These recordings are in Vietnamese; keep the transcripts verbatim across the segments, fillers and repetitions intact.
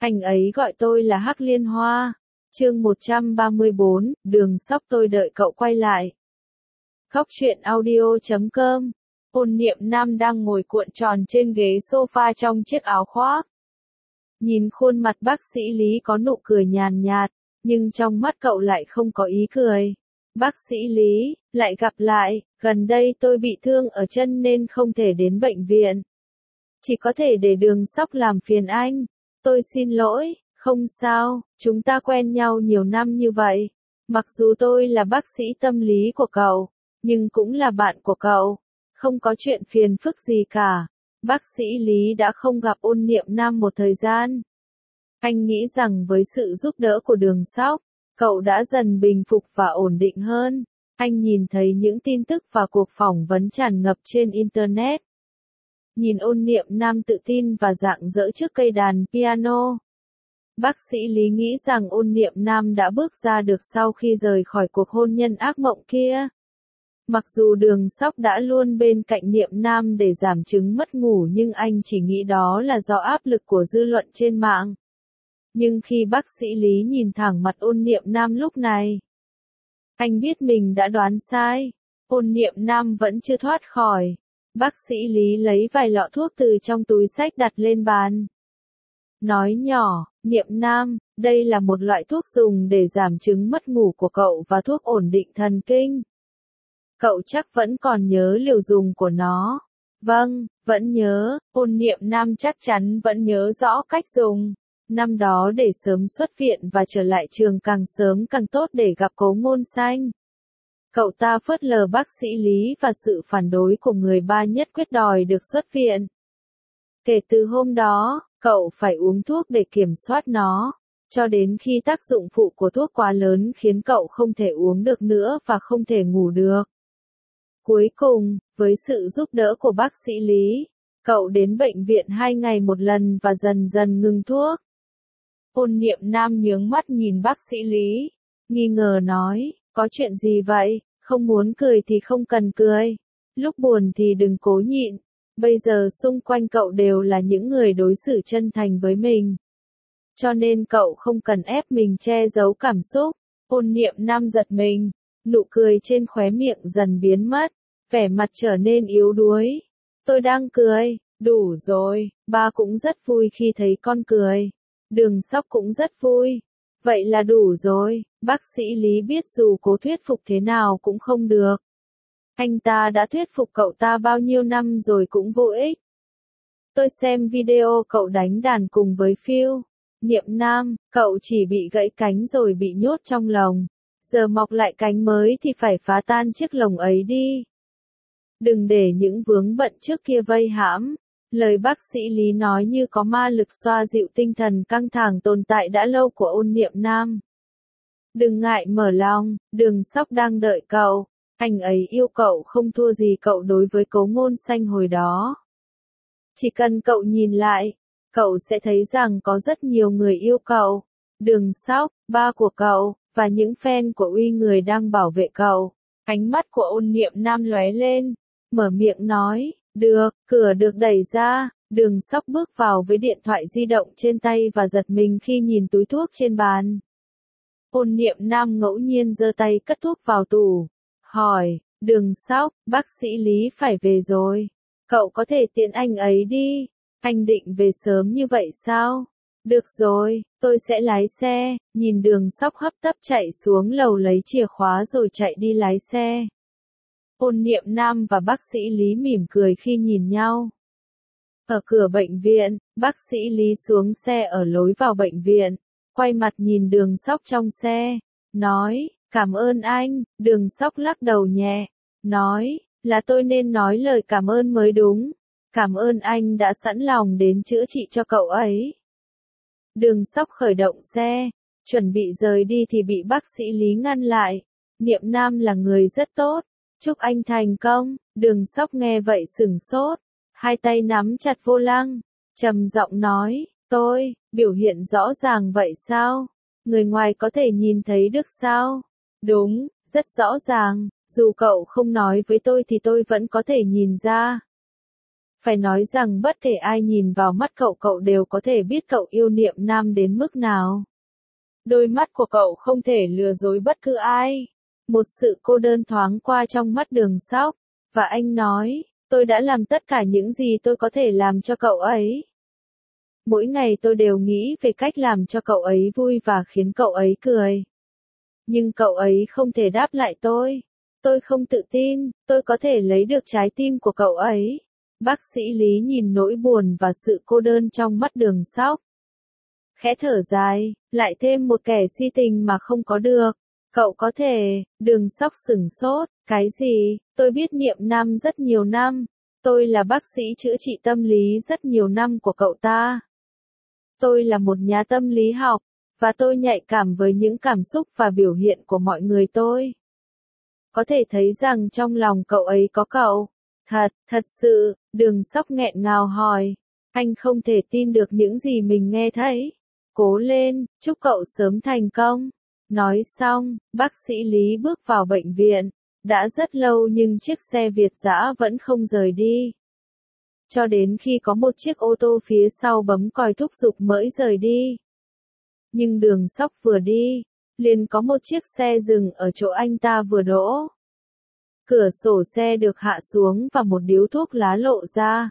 Anh ấy gọi tôi là Hắc Liên Hoa. Chương một trăm ba mươi bốn, Đường Sóc tôi đợi cậu quay lại. Khóc chuyện audio chấm com. Ôn Niệm Nam đang ngồi cuộn tròn trên ghế sofa trong chiếc áo khoác. Nhìn khuôn mặt bác sĩ Lý có nụ cười nhàn nhạt, nhưng trong mắt cậu lại không có ý cười. Bác sĩ Lý, lại gặp lại, gần đây tôi bị thương ở chân nên không thể đến bệnh viện. Chỉ có thể để Đường Sóc làm phiền anh. Tôi xin lỗi, không sao, chúng ta quen nhau nhiều năm như vậy. Mặc dù tôi là bác sĩ tâm lý của cậu, nhưng cũng là bạn của cậu. Không có chuyện phiền phức gì cả. Bác sĩ Lý đã không gặp Ôn Niệm Nam một thời gian. Anh nghĩ rằng với sự giúp đỡ của Đường Sóc, cậu đã dần bình phục và ổn định hơn. Anh nhìn thấy những tin tức và cuộc phỏng vấn tràn ngập trên Internet. Nhìn Ôn Niệm Nam tự tin và rạng rỡ trước cây đàn piano. Bác sĩ Lý nghĩ rằng Ôn Niệm Nam đã bước ra được sau khi rời khỏi cuộc hôn nhân ác mộng kia. Mặc dù Đường Sóc đã luôn bên cạnh Niệm Nam để giảm chứng mất ngủ nhưng anh chỉ nghĩ đó là do áp lực của dư luận trên mạng. Nhưng khi bác sĩ Lý nhìn thẳng mặt Ôn Niệm Nam lúc này, anh biết mình đã đoán sai. Ôn Niệm Nam vẫn chưa thoát khỏi. Bác sĩ Lý lấy vài lọ thuốc từ trong túi xách đặt lên bàn. Nói nhỏ, Niệm Nam, đây là một loại thuốc dùng để giảm chứng mất ngủ của cậu và thuốc ổn định thần kinh. Cậu chắc vẫn còn nhớ liều dùng của nó. Vâng, vẫn nhớ, Ôn Niệm Nam chắc chắn vẫn nhớ rõ cách dùng. Năm đó để sớm xuất viện và trở lại trường càng sớm càng tốt để gặp Cố Ngôn Xanh. Cậu ta phớt lờ bác sĩ Lý và sự phản đối của người ba nhất quyết đòi được xuất viện. Kể từ hôm đó, cậu phải uống thuốc để kiểm soát nó, cho đến khi tác dụng phụ của thuốc quá lớn khiến cậu không thể uống được nữa và không thể ngủ được. Cuối cùng, với sự giúp đỡ của bác sĩ Lý, cậu đến bệnh viện hai ngày một lần và dần dần ngừng thuốc. Ôn Niệm Nam nhướng mắt nhìn bác sĩ Lý, nghi ngờ nói, có chuyện gì vậy, không muốn cười thì không cần cười, lúc buồn thì đừng cố nhịn, bây giờ xung quanh cậu đều là những người đối xử chân thành với mình. Cho nên cậu không cần ép mình che giấu cảm xúc. Ôn Niệm Nam giật mình, nụ cười trên khóe miệng dần biến mất, vẻ mặt trở nên yếu đuối. Tôi đang cười, đủ rồi, ba cũng rất vui khi thấy con cười. Đường Sóc cũng rất vui. Vậy là đủ rồi, bác sĩ Lý biết dù cố thuyết phục thế nào cũng không được. Anh ta đã thuyết phục cậu ta bao nhiêu năm rồi cũng vô ích. Tôi xem video cậu đánh đàn cùng với Phil. Niệm Nam, cậu chỉ bị gãy cánh rồi bị nhốt trong lồng. Giờ mọc lại cánh mới thì phải phá tan chiếc lồng ấy đi. Đừng để những vướng bận trước kia vây hãm. Lời bác sĩ Lý nói như có ma lực xoa dịu tinh thần căng thẳng tồn tại đã lâu của Ôn Niệm Nam. Đừng ngại mở lòng, Đường Sóc đang đợi cậu. Anh ấy yêu cậu không thua gì cậu đối với Cố Ngôn Xanh hồi đó. Chỉ cần cậu nhìn lại, cậu sẽ thấy rằng có rất nhiều người yêu cậu. Đường Sóc, ba của cậu, và những fan của Uy Người đang bảo vệ cậu. Ánh mắt của Ôn Niệm Nam lóe lên, mở miệng nói. Được, cửa được đẩy ra, Đường Sóc bước vào với điện thoại di động trên tay và giật mình khi nhìn túi thuốc trên bàn. Ôn Niệm Nam ngẫu nhiên giơ tay cất thuốc vào tủ. Hỏi, Đường Sóc, bác sĩ Lý phải về rồi. Cậu có thể tiễn anh ấy đi. Anh định về sớm như vậy sao? Được rồi, tôi sẽ lái xe. Nhìn Đường Sóc hấp tấp chạy xuống lầu lấy chìa khóa rồi chạy đi lái xe. Ôn Niệm Nam và bác sĩ Lý mỉm cười khi nhìn nhau. Ở cửa bệnh viện, bác sĩ Lý xuống xe ở lối vào bệnh viện, quay mặt nhìn Đường Sóc trong xe, nói, cảm ơn anh. Đường Sóc lắc đầu nhẹ, nói, là tôi nên nói lời cảm ơn mới đúng. Cảm ơn anh đã sẵn lòng đến chữa trị cho cậu ấy. Đường Sóc khởi động xe, chuẩn bị rời đi thì bị bác sĩ Lý ngăn lại. Niệm Nam là người rất tốt. Chúc anh thành công. Đường Sóc nghe vậy sửng sốt, hai tay nắm chặt vô lăng, trầm giọng nói, tôi, biểu hiện rõ ràng vậy sao? Người ngoài có thể nhìn thấy được sao? Đúng, rất rõ ràng, dù cậu không nói với tôi thì tôi vẫn có thể nhìn ra. Phải nói rằng bất kể ai nhìn vào mắt cậu cậu đều có thể biết cậu yêu Niệm Nam đến mức nào. Đôi mắt của cậu không thể lừa dối bất cứ ai. Một sự cô đơn thoáng qua trong mắt Đường Sóc, và anh nói, tôi đã làm tất cả những gì tôi có thể làm cho cậu ấy. Mỗi ngày tôi đều nghĩ về cách làm cho cậu ấy vui và khiến cậu ấy cười. Nhưng cậu ấy không thể đáp lại tôi. Tôi không tự tin, tôi có thể lấy được trái tim của cậu ấy. Bác sĩ Lý nhìn nỗi buồn và sự cô đơn trong mắt Đường Sóc. Khẽ thở dài, lại thêm một kẻ si tình mà không có được. Cậu có thể, Đường Sóc sửng sốt, cái gì, tôi biết Niệm Nam rất nhiều năm. Tôi là bác sĩ chữa trị tâm lý rất nhiều năm của cậu ta. Tôi là một nhà tâm lý học, và tôi nhạy cảm với những cảm xúc và biểu hiện của mọi người tôi. Có thể thấy rằng trong lòng cậu ấy có cậu. Thật, thật sự, Đường Sóc nghẹn ngào hỏi. Anh không thể tin được những gì mình nghe thấy. Cố lên, chúc cậu sớm thành công. Nói xong, bác sĩ Lý bước vào bệnh viện. Đã rất lâu nhưng chiếc xe Việt dã vẫn không rời đi. Cho đến khi có một chiếc ô tô phía sau bấm còi thúc giục mới rời đi. Nhưng Đường Sóc vừa đi, liền có một chiếc xe dừng ở chỗ anh ta vừa đỗ. Cửa sổ xe được hạ xuống và một điếu thuốc lá lộ ra.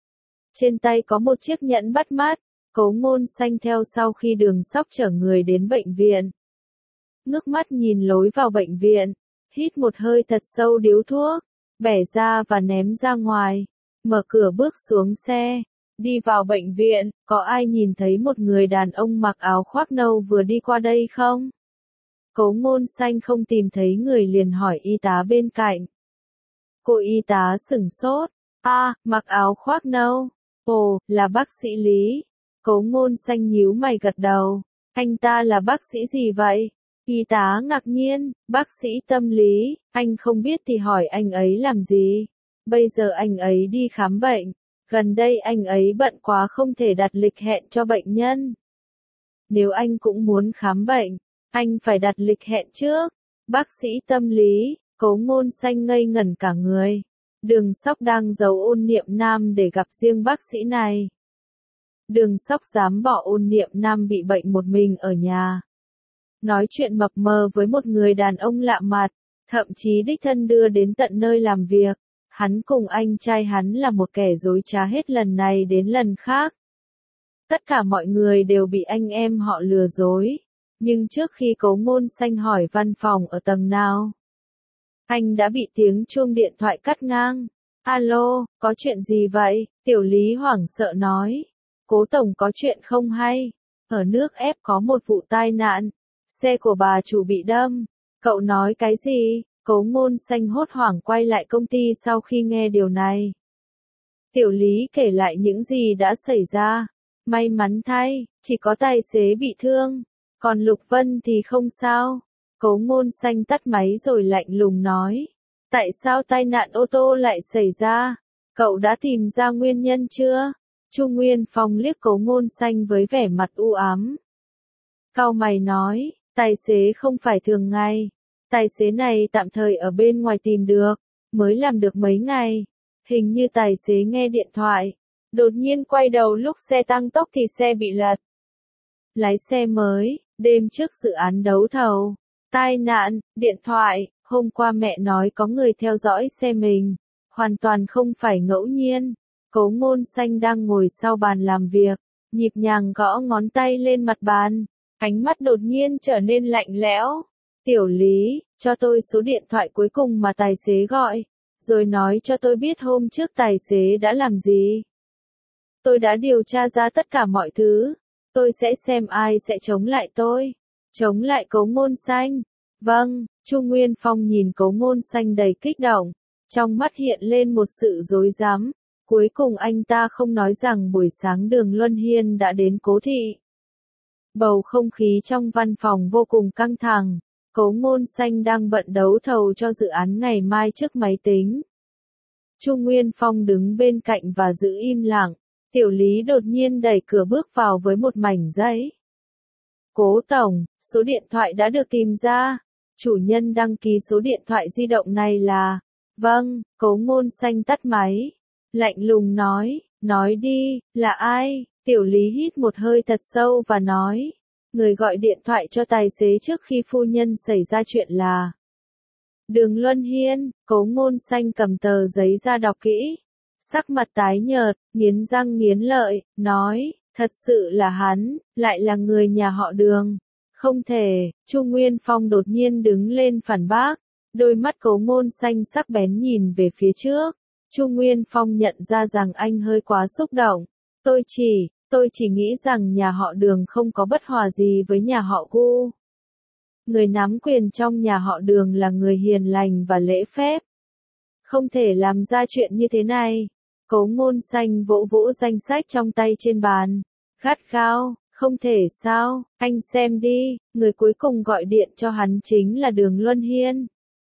Trên tay có một chiếc nhẫn bắt mắt, Cố Ngôn Xanh theo sau khi Đường Sóc chở người đến bệnh viện. Ngước mắt nhìn lối vào bệnh viện, hít một hơi thật sâu điếu thuốc, bẻ ra và ném ra ngoài, mở cửa bước xuống xe, đi vào bệnh viện. Có ai nhìn thấy một người đàn ông mặc áo khoác nâu vừa đi qua đây không? Cố Ngôn Xanh không tìm thấy người liền hỏi y tá bên cạnh. Cô y tá sửng sốt, a, à, mặc áo khoác nâu, ồ, là bác sĩ Lý. Cố Ngôn Xanh nhíu mày gật đầu, anh ta là bác sĩ gì vậy? Y tá ngạc nhiên, bác sĩ tâm lý, anh không biết thì hỏi anh ấy làm gì? Bây giờ anh ấy đi khám bệnh, gần đây anh ấy bận quá không thể đặt lịch hẹn cho bệnh nhân. Nếu anh cũng muốn khám bệnh, anh phải đặt lịch hẹn trước. Bác sĩ tâm lý, Cố Ngôn Xanh ngây ngẩn cả người. Đường Sóc đang giấu Ôn Niệm Nam để gặp riêng bác sĩ này. Đường Sóc dám bỏ Ôn Niệm Nam bị bệnh một mình ở nhà. Nói chuyện mập mờ với một người đàn ông lạ mặt, thậm chí đích thân đưa đến tận nơi làm việc. Hắn cùng anh trai hắn là một kẻ dối trá hết lần này đến lần khác. Tất cả mọi người đều bị anh em họ lừa dối. Nhưng trước khi Cố Ngôn Xanh hỏi văn phòng ở tầng nào, anh đã bị tiếng chuông điện thoại cắt ngang. Alo, có chuyện gì vậy? Tiểu Lý hoảng sợ nói. Cố tổng có chuyện không hay. Ở nước ép có một vụ tai nạn. Xe của bà chủ bị đâm. Cậu nói cái gì? Cố Ngôn Xanh hốt hoảng quay lại công ty sau khi nghe điều này. Tiểu Lý kể lại những gì đã xảy ra. May mắn thay, chỉ có tài xế bị thương. Còn Lục Vân thì không sao. Cố Ngôn Xanh tắt máy rồi lạnh lùng nói. Tại sao tai nạn ô tô lại xảy ra? Cậu đã tìm ra nguyên nhân chưa? Chu Nguyên Phong liếc Cố Ngôn Xanh với vẻ mặt u ám. Cau mày nói, tài xế không phải thường ngày. Tài xế này tạm thời ở bên ngoài tìm được, mới làm được mấy ngày. Hình như tài xế nghe điện thoại. Đột nhiên quay đầu lúc xe tăng tốc thì xe bị lật. Lái xe mới, đêm trước dự án đấu thầu. Tai nạn, điện thoại, hôm qua mẹ nói có người theo dõi xe mình. Hoàn toàn không phải ngẫu nhiên. Cố Ngôn Xanh đang ngồi sau bàn làm việc, nhịp nhàng gõ ngón tay lên mặt bàn. Ánh mắt đột nhiên trở nên lạnh lẽo. Tiểu Lý, cho tôi số điện thoại cuối cùng mà tài xế gọi. Rồi nói cho tôi biết hôm trước tài xế đã làm gì. Tôi đã điều tra ra tất cả mọi thứ. Tôi sẽ xem ai sẽ chống lại tôi. Chống lại Cố Ngôn Xanh. Vâng, Chu Nguyên Phong nhìn Cố Ngôn Xanh đầy kích động. Trong mắt hiện lên một sự rối rắm. Cuối cùng anh ta không nói rằng buổi sáng Đường Luân Hiên đã đến Cố thị. Bầu không khí trong văn phòng vô cùng căng thẳng. Cố Ngôn Xanh đang bận đấu thầu cho dự án ngày mai trước máy tính. Chu Nguyên Phong đứng bên cạnh và giữ im lặng. Tiểu Lý đột nhiên đẩy cửa bước vào với một mảnh giấy. Cố tổng, số điện thoại đã được tìm ra. Chủ nhân đăng ký số điện thoại di động này là... Vâng, Cố Ngôn Xanh tắt máy. lạnh lùng nói, nói đi, là ai? Tiểu Lý hít một hơi thật sâu và nói, người gọi điện thoại cho tài xế trước khi phu nhân xảy ra chuyện là Đường Luân Hiên. Cố Ngôn Xanh cầm tờ giấy ra đọc kỹ, sắc mặt tái nhợt, nghiến răng nghiến lợi, nói, thật sự là hắn, lại là người nhà họ Đường. Không thể. Chu Nguyên Phong đột nhiên đứng lên phản bác, đôi mắt Cố Ngôn Xanh sắc bén nhìn về phía trước. Chu Nguyên Phong nhận ra rằng anh hơi quá xúc động. Tôi chỉ, tôi chỉ nghĩ rằng nhà họ Đường không có bất hòa gì với nhà họ Gu. Người nắm quyền trong nhà họ Đường là người hiền lành và lễ phép. Không thể làm ra chuyện như thế này. Cố Ngôn Xanh vỗ vỗ danh sách trong tay trên bàn. Gắt gao, không thể sao, anh xem đi, người cuối cùng gọi điện cho hắn chính là Đường Luân Hiên.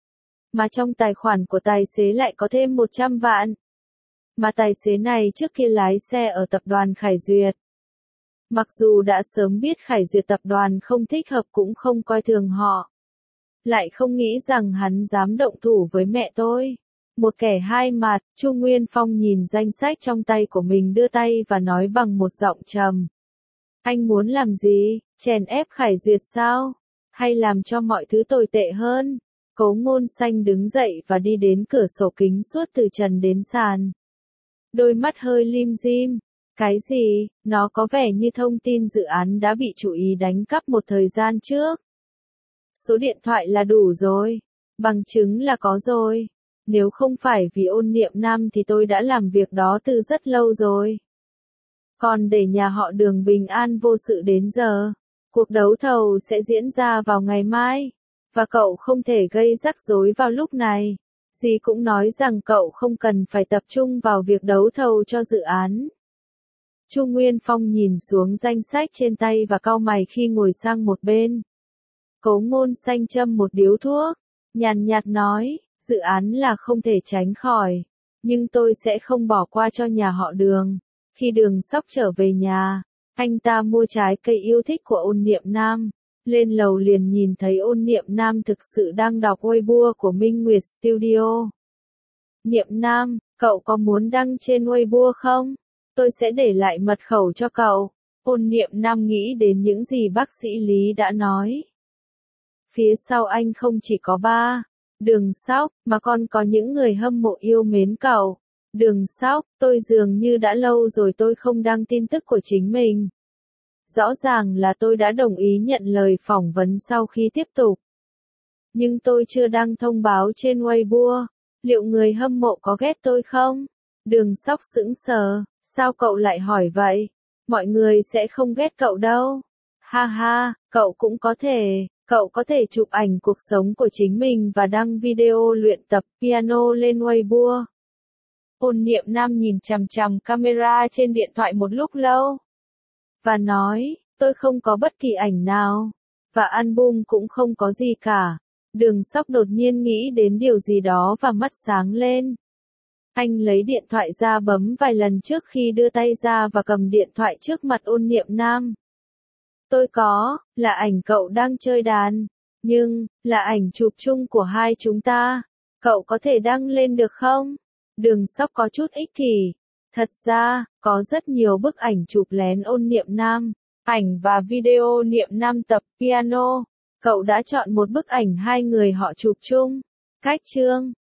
Mà trong tài khoản của tài xế lại có thêm một trăm vạn. Mà tài xế này trước kia lái xe ở tập đoàn Khải Duyệt. Mặc dù đã sớm biết Khải Duyệt tập đoàn không thích hợp cũng không coi thường họ. Lại không nghĩ rằng hắn dám động thủ với mẹ tôi. Một kẻ hai mặt. Chu Nguyên Phong nhìn danh sách trong tay của mình đưa tay và nói bằng một giọng trầm. Anh muốn làm gì? Chèn ép Khải Duyệt sao? Hay làm cho mọi thứ tồi tệ hơn? Cố Ngôn Xanh đứng dậy và đi đến cửa sổ kính suốt từ trần đến sàn. Đôi mắt hơi lim dim. Cái gì? Nó có vẻ như thông tin dự án đã bị chủ ý đánh cắp một thời gian trước. Số điện thoại là đủ rồi. Bằng chứng là có rồi. Nếu không phải vì Ôn Niệm Nam thì tôi đã làm việc đó từ rất lâu rồi. Còn để nhà họ Đường bình an vô sự đến giờ. Cuộc đấu thầu sẽ diễn ra vào ngày mai. Và cậu không thể gây rắc rối vào lúc này. Dì cũng nói rằng cậu không cần phải tập trung vào việc đấu thầu cho dự án. Chu Nguyên Phong nhìn xuống danh sách trên tay và cau mày khi ngồi sang một bên. Cố Ngôn Xanh châm một điếu thuốc, nhàn nhạt nói, dự án là không thể tránh khỏi, nhưng tôi sẽ không bỏ qua cho nhà họ Đường. Khi Đường Sóc trở về nhà, anh ta mua trái cây yêu thích của Ôn Niệm Nam. Lên lầu liền nhìn thấy Ôn Niệm Nam thực sự đang đọc Weibo của Minh Nguyệt Studio. Niệm Nam, cậu có muốn đăng trên Weibo không? Tôi sẽ để lại mật khẩu cho cậu. Ôn Niệm Nam nghĩ đến những gì bác sĩ Lý đã nói. Phía sau anh không chỉ có ba, Đường Sóc, mà còn có những người hâm mộ yêu mến cậu. Đường Sóc, tôi dường như đã lâu rồi tôi không đăng tin tức của chính mình. Rõ ràng là tôi đã đồng ý nhận lời phỏng vấn sau khi tiếp tục. Nhưng tôi chưa đăng thông báo trên Weibo. Liệu người hâm mộ có ghét tôi không? Đường Sóc sững sờ, sao cậu lại hỏi vậy? Mọi người sẽ không ghét cậu đâu. Ha ha, cậu cũng có thể, cậu có thể chụp ảnh cuộc sống của chính mình và đăng video luyện tập piano lên Weibo. Ôn Niệm Nam nhìn chằm chằm camera trên điện thoại một lúc lâu. Và nói, tôi không có bất kỳ ảnh nào. Và album cũng không có gì cả. Đường Sóc đột nhiên nghĩ đến điều gì đó và mắt sáng lên. Anh lấy điện thoại ra bấm vài lần trước khi đưa tay ra và cầm điện thoại trước mặt Ôn Niệm Nam. Tôi có, là ảnh cậu đang chơi đàn. Nhưng, là ảnh chụp chung của hai chúng ta. Cậu có thể đăng lên được không? Đường Sóc có chút ích kỷ. Thật ra, có rất nhiều bức ảnh chụp lén Ôn Niệm Nam, ảnh và video Niệm Nam tập piano. Cậu đã chọn một bức ảnh hai người họ chụp chung. Cách chương